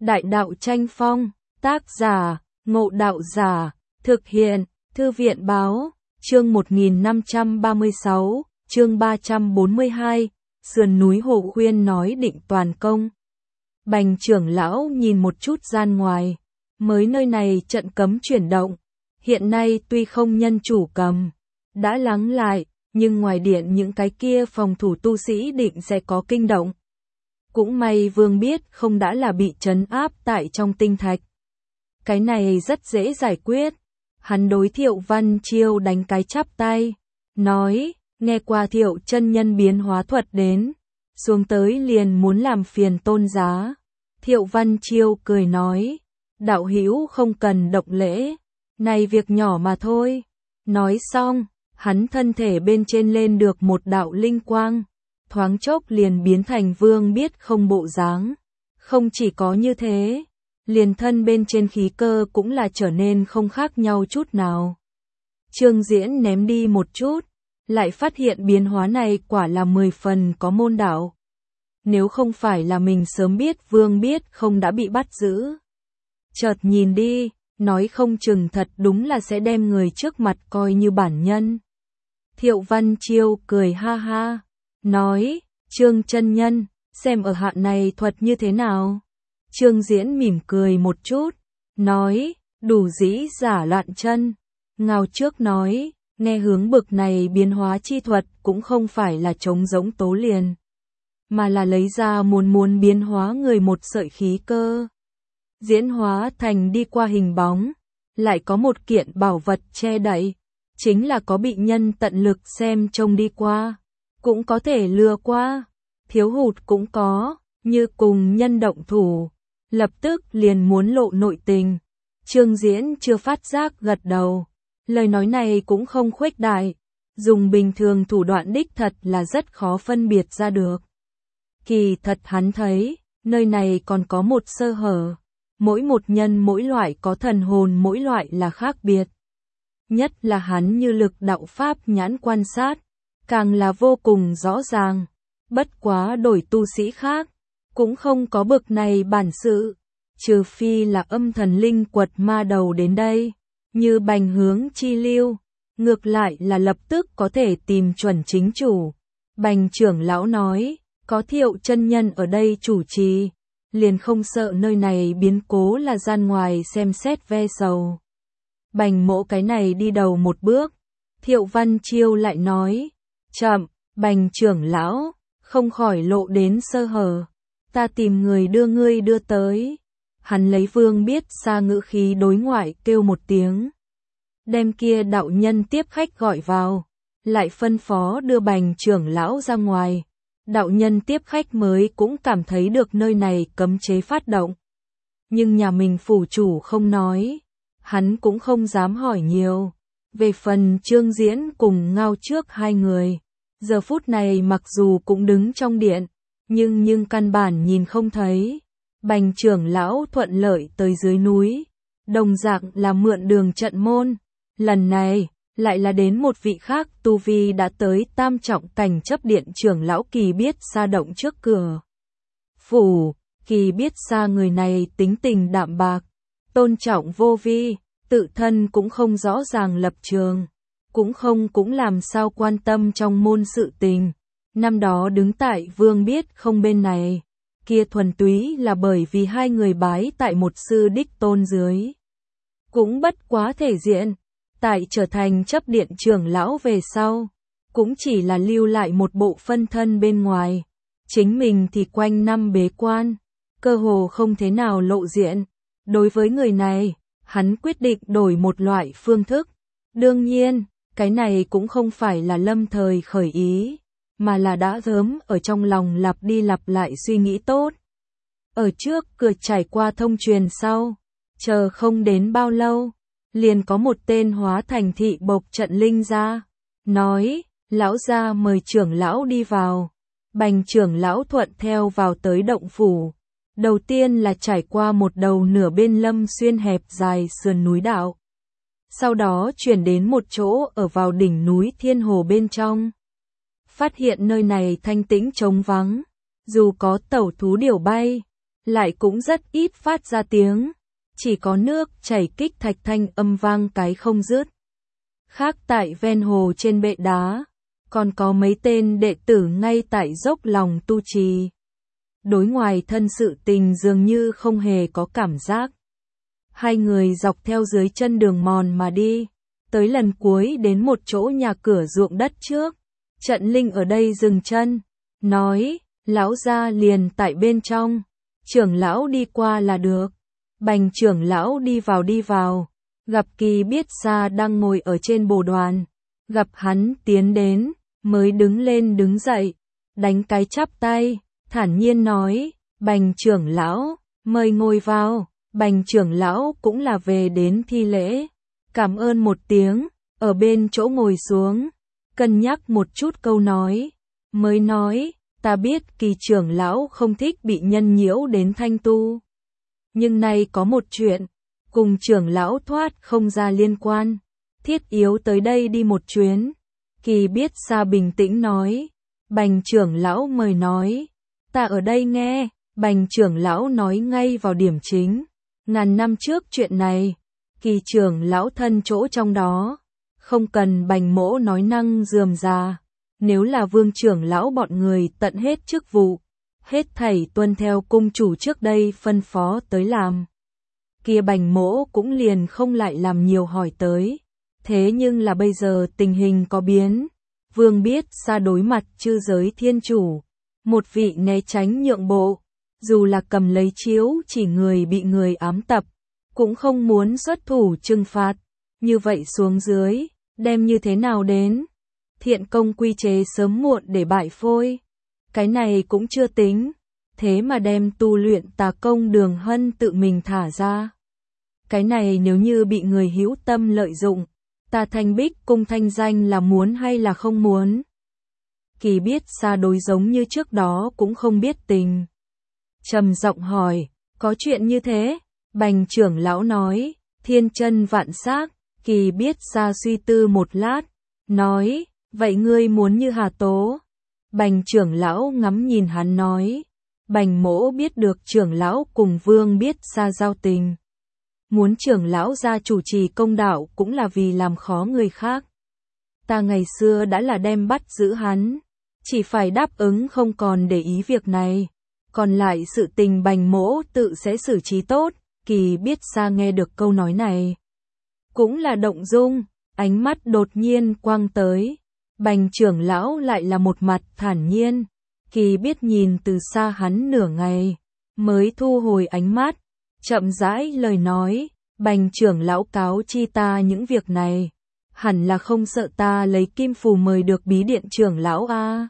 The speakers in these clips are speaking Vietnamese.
Đại đạo tranh phong, tác giả, Ngộ Đạo Giả, thực hiện, Thư viện báo, chương 1536, chương 342, sườn núi Hồ Khuyên nói định toàn công. Bành trưởng lão nhìn một chút gian ngoài, mới nơi này trận cấm chuyển động, hiện nay tuy không nhân chủ cầm, đã lắng lại, nhưng ngoài điện những cái kia phòng thủ tu sĩ định sẽ có kinh động. Cũng may Vương biết không đã là bị trấn áp tại trong tinh thạch. Cái này rất dễ giải quyết. Hắn đối Thiệu Văn Chiêu đánh cái chắp tay, nói, nghe qua Thiệu chân nhân biến hóa thuật đến, xuống tới liền muốn làm phiền tôn giá. Thiệu Văn Chiêu cười nói, đạo hữu không cần động lễ, này việc nhỏ mà thôi. Nói xong, hắn thân thể bên trên lên được một đạo linh quang, thoáng chốc liền biến thành Vương biết không bộ dáng. Không chỉ có như thế, liền thân bên trên khí cơ cũng là trở nên không khác nhau chút nào. Trương Diễn ném đi một chút, lại phát hiện biến hóa này quả là 10 phần có môn đạo. Nếu không phải là mình sớm biết Vương biết không đã bị bắt giữ. Chợt nhìn đi, nói không chừng thật đúng là sẽ đem người trước mặt coi như bản nhân. Thiệu Văn Chiêu cười ha ha, nói, Trương chân nhân, xem ở hạn này thuật như thế nào. Trương Diễn mỉm cười một chút, nói, đủ dĩ giả loạn chân. Ngao trước nói, nghe hướng bực này biến hóa chi thuật cũng không phải là trống giống tố liền, mà là lấy ra muốn biến hóa người một sợi khí cơ. Diễn hóa thành đi qua hình bóng, lại có một kiện bảo vật che đậy, chính là có bị nhân tận lực xem trông đi qua, cũng có thể lừa qua, thiếu hụt cũng có, như cùng nhân động thủ, lập tức liền muốn lộ nội tình. Trương Diễn chưa phát giác gật đầu, lời nói này cũng không khuếch đại, dùng bình thường thủ đoạn đích thật là rất khó phân biệt ra được. Kỳ thật hắn thấy, nơi này còn có một sơ hở, mỗi một nhân mỗi loại có thần hồn mỗi loại là khác biệt. Nhất là hắn như lực đạo pháp nhãn quan sát, càng là vô cùng rõ ràng, bất quá đổi tu sĩ khác, cũng không có bực này bản sự, trừ phi là âm thần linh quật ma đầu đến đây, như Bành Hướng chi lưu, ngược lại là lập tức có thể tìm chuẩn chính chủ. Bành trưởng lão nói, có Thiệu chân nhân ở đây chủ trì, liền không sợ nơi này biến cố là gian ngoài xem xét ve sầu. Bành mỗ cái này đi đầu một bước, Thiệu Văn Chiêu lại nói, chậm, Bành trưởng lão, không khỏi lộ đến sơ hở, ta tìm người đưa ngươi đưa tới. Hắn lấy Vương biết xa ngữ khí đối ngoại kêu một tiếng, đem kia đạo nhân tiếp khách gọi vào, lại phân phó đưa Bành trưởng lão ra ngoài. Đạo nhân tiếp khách mới cũng cảm thấy được nơi này cấm chế phát động. Nhưng nhà mình phủ chủ không nói, hắn cũng không dám hỏi nhiều. Về phần Trương Diễn cùng Ngao trước hai người, giờ phút này mặc dù cũng đứng trong điện, nhưng căn bản nhìn không thấy. Bành trưởng lão thuận lợi tới dưới núi, đồng dạng là mượn đường trận môn. Lần này, lại là đến một vị khác tu vi đã tới tam trọng cảnh chấp điện trưởng lão Kỳ Biết Sa động trước cửa phủ. Kỳ Biết Sa người này tính tình đạm bạc, tôn trọng vô vi, tự thân cũng không rõ ràng lập trường, cũng làm sao quan tâm trong môn sự tình. Năm đó đứng tại Vương biết không bên này, kia thuần túy là bởi vì hai người bái tại một sư đích tôn dưới. Cũng bất quá thể diện, tại trở thành chấp điện trưởng lão về sau, cũng chỉ là lưu lại một bộ phân thân bên ngoài, chính mình thì quanh năm bế quan, cơ hồ không thế nào lộ diện. Đối với người này, hắn quyết định đổi một loại phương thức. Đương nhiên, cái này cũng không phải là lâm thời khởi ý, mà là đã sớm ở trong lòng lặp đi lặp lại suy nghĩ tốt. Ở trước cửa trải qua thông truyền sau, chờ không đến bao lâu, liền có một tên hóa thành thị bộc trận linh ra, nói, lão gia mời trưởng lão đi vào. Bành trưởng lão thuận theo vào tới động phủ. Đầu tiên là trải qua một đầu nửa bên lâm xuyên hẹp dài sườn núi đạo. Sau đó chuyển đến một chỗ ở vào đỉnh núi Thiên Hồ bên trong. Phát hiện nơi này thanh tĩnh trống vắng, dù có tẩu thú điểu bay, lại cũng rất ít phát ra tiếng, chỉ có nước chảy kích thạch thanh âm vang cái không dứt. Khác tại ven hồ trên bệ đá, còn có mấy tên đệ tử ngay tại dốc lòng tu trì. Đối ngoài thân sự tình dường như không hề có cảm giác. Hai người dọc theo dưới chân đường mòn mà đi, tới lần cuối đến một chỗ nhà cửa ruộng đất trước. Trận Linh ở đây dừng chân, nói, lão gia liền tại bên trong, trưởng lão đi qua là được. Bành trưởng lão đi vào, gặp Kỳ Biết Sa đang ngồi ở trên bồ đoàn, gặp hắn tiến đến, mới đứng lên đứng dậy, đánh cái chắp tay, thản nhiên nói, Bành trưởng lão, mời ngồi vào. Bành trưởng lão cũng là về đến thi lễ, cảm ơn một tiếng, ở bên chỗ ngồi xuống, cân nhắc một chút câu nói, mới nói, ta biết Kỳ trưởng lão không thích bị nhân nhiễu đến thanh tu. Nhưng nay có một chuyện, cùng trưởng lão thoát không ra liên quan, thiết yếu tới đây đi một chuyến. Kỳ Biết Sa bình tĩnh nói, Bành trưởng lão mời nói, ta ở đây nghe. Bành trưởng lão nói ngay vào điểm chính. Ngàn năm trước chuyện này, Kỳ trưởng lão thân chỗ trong đó, không cần Bành mỗ nói năng rườm rà. Nếu là Vương trưởng lão bọn người tận hết chức vụ, hết thảy tuân theo cung chủ trước đây phân phó tới làm, kia Bành mỗ cũng liền không lại làm nhiều hỏi tới. Thế nhưng là bây giờ tình hình có biến, Vương Biết Sa đối mặt chư giới thiên chủ, một vị né tránh nhượng bộ, dù là cầm lấy chiếu chỉ người bị người ám tập, cũng không muốn xuất thủ trừng phạt. Như vậy xuống dưới, đem như thế nào đến? Thiện công quy chế sớm muộn để bại phôi. Cái này cũng chưa tính, thế mà đem tu luyện tà công Đường Hân tự mình thả ra. Cái này nếu như bị người hữu tâm lợi dụng, ta Thanh Bích cung thanh danh là muốn hay là không muốn? Kỳ Biết Sa đối giống như trước đó cũng không biết tình. Trầm giọng hỏi, có chuyện như thế? Bành trưởng lão nói, thiên chân vạn xác. Kỳ Biết Sa suy tư một lát, nói, vậy ngươi muốn như Hà Tố? Bành trưởng lão ngắm nhìn hắn nói, Bành mỗ biết được trưởng lão cùng Vương Biết Sa giao tình. Muốn trưởng lão ra chủ trì công đạo cũng là vì làm khó người khác. Ta ngày xưa đã là đem bắt giữ hắn, chỉ phải đáp ứng không còn để ý việc này. Còn lại sự tình Bành mỗ tự sẽ xử trí tốt. Kỳ Biết Sa nghe được câu nói này, cũng là động dung, ánh mắt đột nhiên quang tới. Bành trưởng lão lại là một mặt thản nhiên. Kỳ Biết nhìn từ xa hắn nửa ngày, mới thu hồi ánh mắt, chậm rãi lời nói, Bành trưởng lão cáo chi ta những việc này, hẳn là không sợ ta lấy kim phù mời được bí điện trưởng lão a.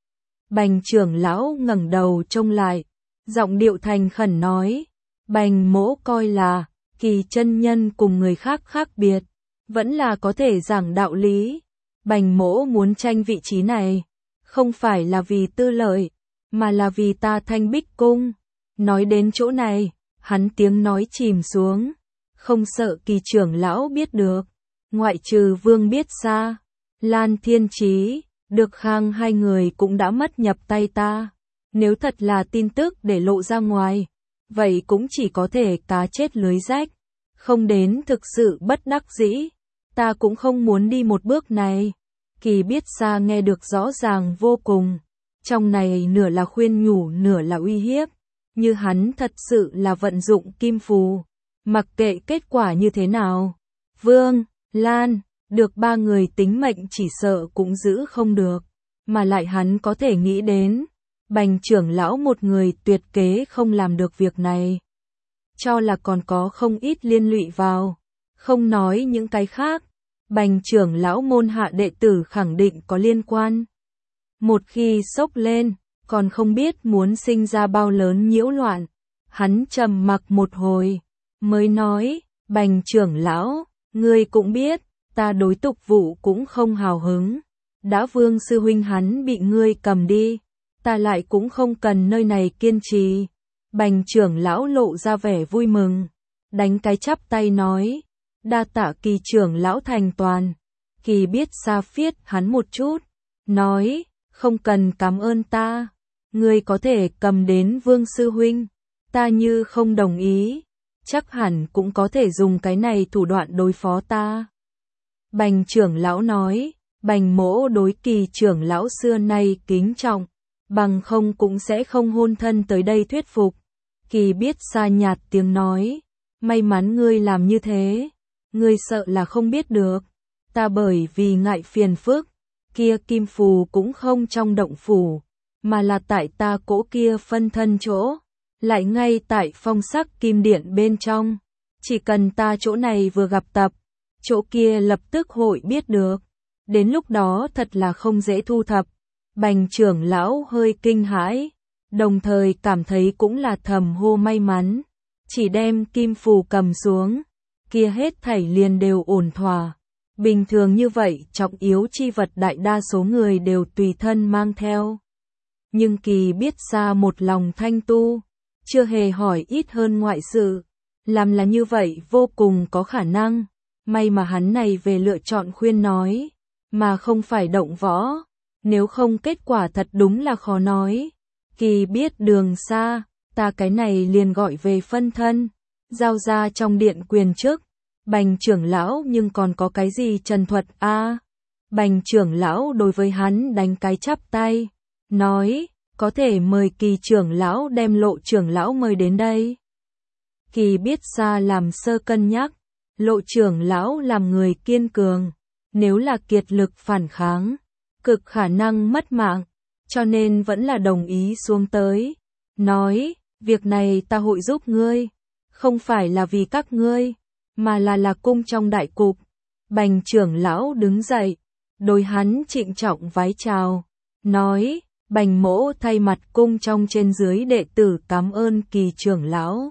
Bành trưởng lão ngẩng đầu trông lại, giọng điệu thành khẩn nói, Bành mỗ coi là, Kỳ chân nhân cùng người khác khác biệt, vẫn là có thể giảng đạo lý. Bành mỗ muốn tranh vị trí này, không phải là vì tư lợi, mà là vì ta Thanh Bích cung. Nói đến chỗ này, hắn tiếng nói chìm xuống, không sợ Kỳ trưởng lão biết được, ngoại trừ Vương Biết Sa, Lan Thiên Chí, Được Khang hai người cũng đã mất nhập tay ta. Nếu thật là tin tức để lộ ra ngoài, vậy cũng chỉ có thể cá chết lưới rách, không đến thực sự bất đắc dĩ, ta cũng không muốn đi một bước này. Kỳ Biết Sa nghe được rõ ràng vô cùng, trong này nửa là khuyên nhủ nửa là uy hiếp, như hắn thật sự là vận dụng kim phù, mặc kệ kết quả như thế nào, Vương, Lan, Được ba người tính mệnh chỉ sợ cũng giữ không được, mà lại hắn có thể nghĩ đến, Bành trưởng lão một người tuyệt kế không làm được việc này, cho là còn có không ít liên lụy vào, không nói những cái khác, Bành trưởng lão môn hạ đệ tử khẳng định có liên quan. Một khi sốc lên, còn không biết muốn sinh ra bao lớn nhiễu loạn. Hắn trầm mặc một hồi, mới nói, Bành trưởng lão, ngươi cũng biết, ta đối tục vụ cũng không hào hứng. Đã Vương sư huynh hắn bị ngươi cầm đi, ta lại cũng không cần nơi này kiên trì. Bành trưởng lão lộ ra vẻ vui mừng, đánh cái chắp tay nói, đa tạ Kỳ trưởng lão thành toàn. Kỳ Biết Sa phiết hắn một chút, nói, không cần cảm ơn ta, ngươi có thể cầm đến Vương sư huynh, ta như không đồng ý, chắc hẳn cũng có thể dùng cái này thủ đoạn đối phó ta. Bành trưởng lão nói, Bành Mỗ đối Kỳ trưởng lão xưa nay kính trọng, bằng không cũng sẽ không hôn thân tới đây thuyết phục. Kỳ Biết Sa nhạt tiếng nói, may mắn ngươi làm như thế, ngươi sợ là không biết được, ta bởi vì ngại phiền phức, kia kim phù cũng không trong động phủ, mà là tại ta cỗ kia phân thân chỗ, lại ngay tại phong sắc kim điện bên trong, chỉ cần ta chỗ này vừa gặp tập, chỗ kia lập tức hội biết được, đến lúc đó thật là không dễ thu thập. Bành trưởng lão hơi kinh hãi, đồng thời cảm thấy cũng là thầm hô may mắn, chỉ đem kim phù cầm xuống, kia hết thảy liền đều ổn thỏa. Bình thường như vậy trọng yếu chi vật đại đa số người đều tùy thân mang theo. Nhưng Kỳ Biết Sa một lòng thanh tu, chưa hề hỏi ít hơn ngoại sự, làm là như vậy vô cùng có khả năng, may mà hắn này về lựa chọn khuyên nói, mà không phải động võ, nếu không kết quả thật đúng là khó nói. Kỳ biết đường xa, ta cái này liền gọi về phân thân, giao ra trong điện quyền chức. Bành trưởng lão nhưng còn có cái gì trần thuật a? Bành trưởng lão đối với hắn đánh cái chắp tay, nói, có thể mời Kỳ trưởng lão đem Lộ trưởng lão mời đến đây. Kỳ Biết Sa làm sơ cân nhắc, Lộ trưởng lão làm người kiên cường, nếu là kiệt lực phản kháng, cực khả năng mất mạng, cho nên vẫn là đồng ý xuống tới, nói, việc này ta hội giúp ngươi, không phải là vì các ngươi, mà là cung trong đại cục. Bành trưởng lão đứng dậy, đối hắn trịnh trọng vái chào, nói, Bành Mỗ thay mặt cung trong trên dưới đệ tử cảm ơn Kỳ trưởng lão.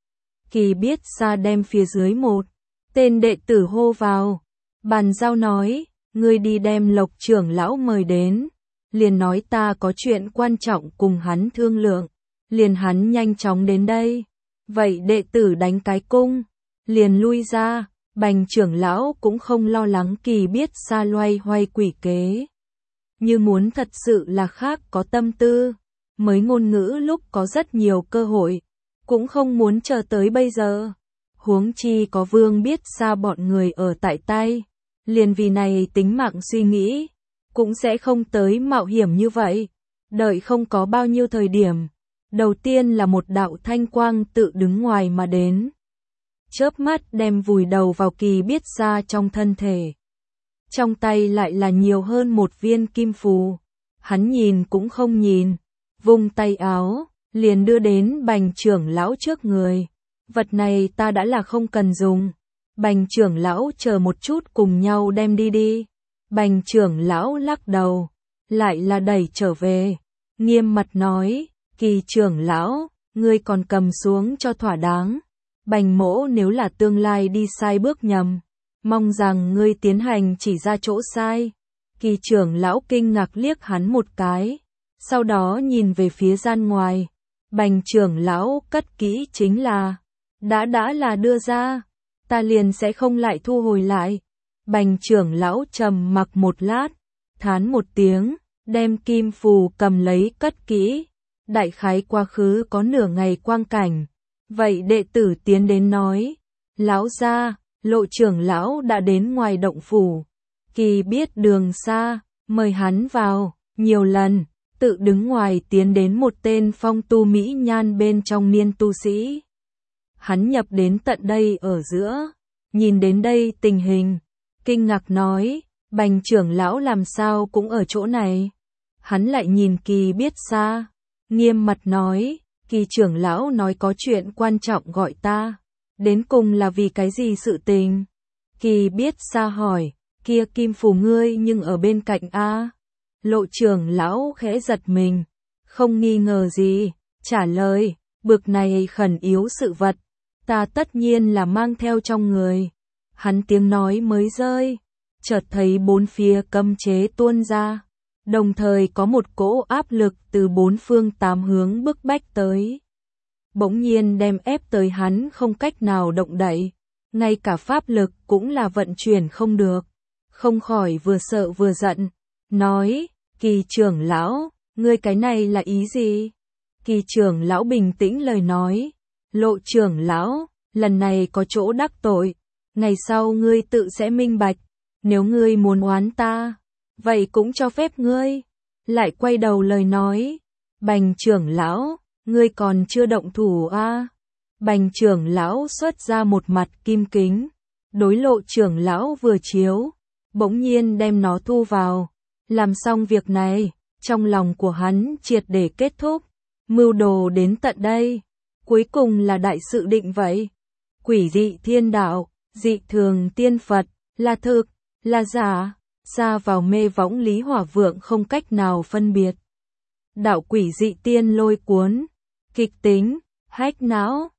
Kỳ Biết Sa đem phía dưới một tên đệ tử hô vào, bàn giao nói, ngươi đi đem Lộc trưởng lão mời đến, liền nói ta có chuyện quan trọng cùng hắn thương lượng, liền hắn nhanh chóng đến đây. Vậy đệ tử đánh cái cung, liền lui ra. Bành trưởng lão cũng không lo lắng Kỳ Biết Sa loay hoay quỷ kế, như muốn thật sự là khác có tâm tư, mới ngôn ngữ lúc có rất nhiều cơ hội, cũng không muốn chờ tới bây giờ. Huống chi có Vương Biết Sa bọn người ở tại tay, liền vì này tính mạng suy nghĩ, cũng sẽ không tới mạo hiểm như vậy. Đợi không có bao nhiêu thời điểm, đầu tiên là một đạo thanh quang tự đứng ngoài mà đến, chớp mắt đem vùi đầu vào Kỳ Biết Sa trong thân thể. Trong tay lại là nhiều hơn một viên kim phù, hắn nhìn cũng không nhìn, vung tay áo, liền đưa đến Bành trưởng lão trước người. Vật này ta đã là không cần dùng. Bành trưởng lão chờ một chút cùng nhau đem đi đi. Bành trưởng lão lắc đầu, lại là đẩy trở về, nghiêm mặt nói, Kỳ trưởng lão, ngươi còn cầm xuống cho thỏa đáng. Bành Mỗ nếu là tương lai đi sai bước nhầm, mong rằng ngươi tiến hành chỉ ra chỗ sai. Kỳ trưởng lão kinh ngạc liếc hắn một cái, sau đó nhìn về phía gian ngoài. Bành trưởng lão cất kỹ chính là, đã là đưa ra, ta liền sẽ không lại thu hồi lại. Bành trưởng lão trầm mặc một lát, thán một tiếng, đem kim phù cầm lấy cất kỹ. Đại khái quá khứ có nửa ngày quang cảnh. Vậy đệ tử tiến đến nói, lão gia, Lộ trưởng lão đã đến ngoài động phủ. Kỳ biết đường xa, mời hắn vào, nhiều lần, tự đứng ngoài tiến đến một tên phong tu mỹ nhan bên trong niên tu sĩ. Hắn nhập đến tận đây ở giữa, nhìn đến đây tình hình, kinh ngạc nói, Bành trưởng lão làm sao cũng ở chỗ này. Hắn lại nhìn Kỳ Biết Sa, nghiêm mặt nói, Kỳ trưởng lão nói có chuyện quan trọng gọi ta, đến cùng là vì cái gì sự tình? Kỳ Biết Sa hỏi, kia kim phù ngươi nhưng ở bên cạnh a? Lộ trưởng lão khẽ giật mình, không nghi ngờ gì, trả lời, bực này khẩn yếu sự vật, ta tất nhiên là mang theo trong người. Hắn tiếng nói mới rơi, chợt thấy bốn phía cấm chế tuôn ra, đồng thời có một cỗ áp lực từ bốn phương tám hướng bức bách tới. Bỗng nhiên đem ép tới hắn không cách nào động đậy, ngay cả pháp lực cũng là vận chuyển không được, không khỏi vừa sợ vừa giận, nói, Kỳ trưởng lão, ngươi cái này là ý gì? Kỳ trưởng lão bình tĩnh lời nói, Lộ trưởng lão, lần này có chỗ đắc tội, ngày sau ngươi tự sẽ minh bạch, nếu ngươi muốn oán ta, vậy cũng cho phép ngươi. Lại quay đầu lời nói, Bành trưởng lão, ngươi còn chưa động thủ à? Bành trưởng lão xuất ra một mặt kim kính, đối Lộ trưởng lão vừa chiếu, bỗng nhiên đem nó thu vào. Làm xong việc này, trong lòng của hắn triệt để kết thúc, mưu đồ đến tận đây, cuối cùng là đại sự định vậy. Quỷ dị thiên đạo, dị thường tiên Phật, là thực, là giả, xa vào mê võng Lý Hỏa Vượng không cách nào phân biệt. Đạo quỷ dị tiên lôi cuốn, kịch tính, hách não,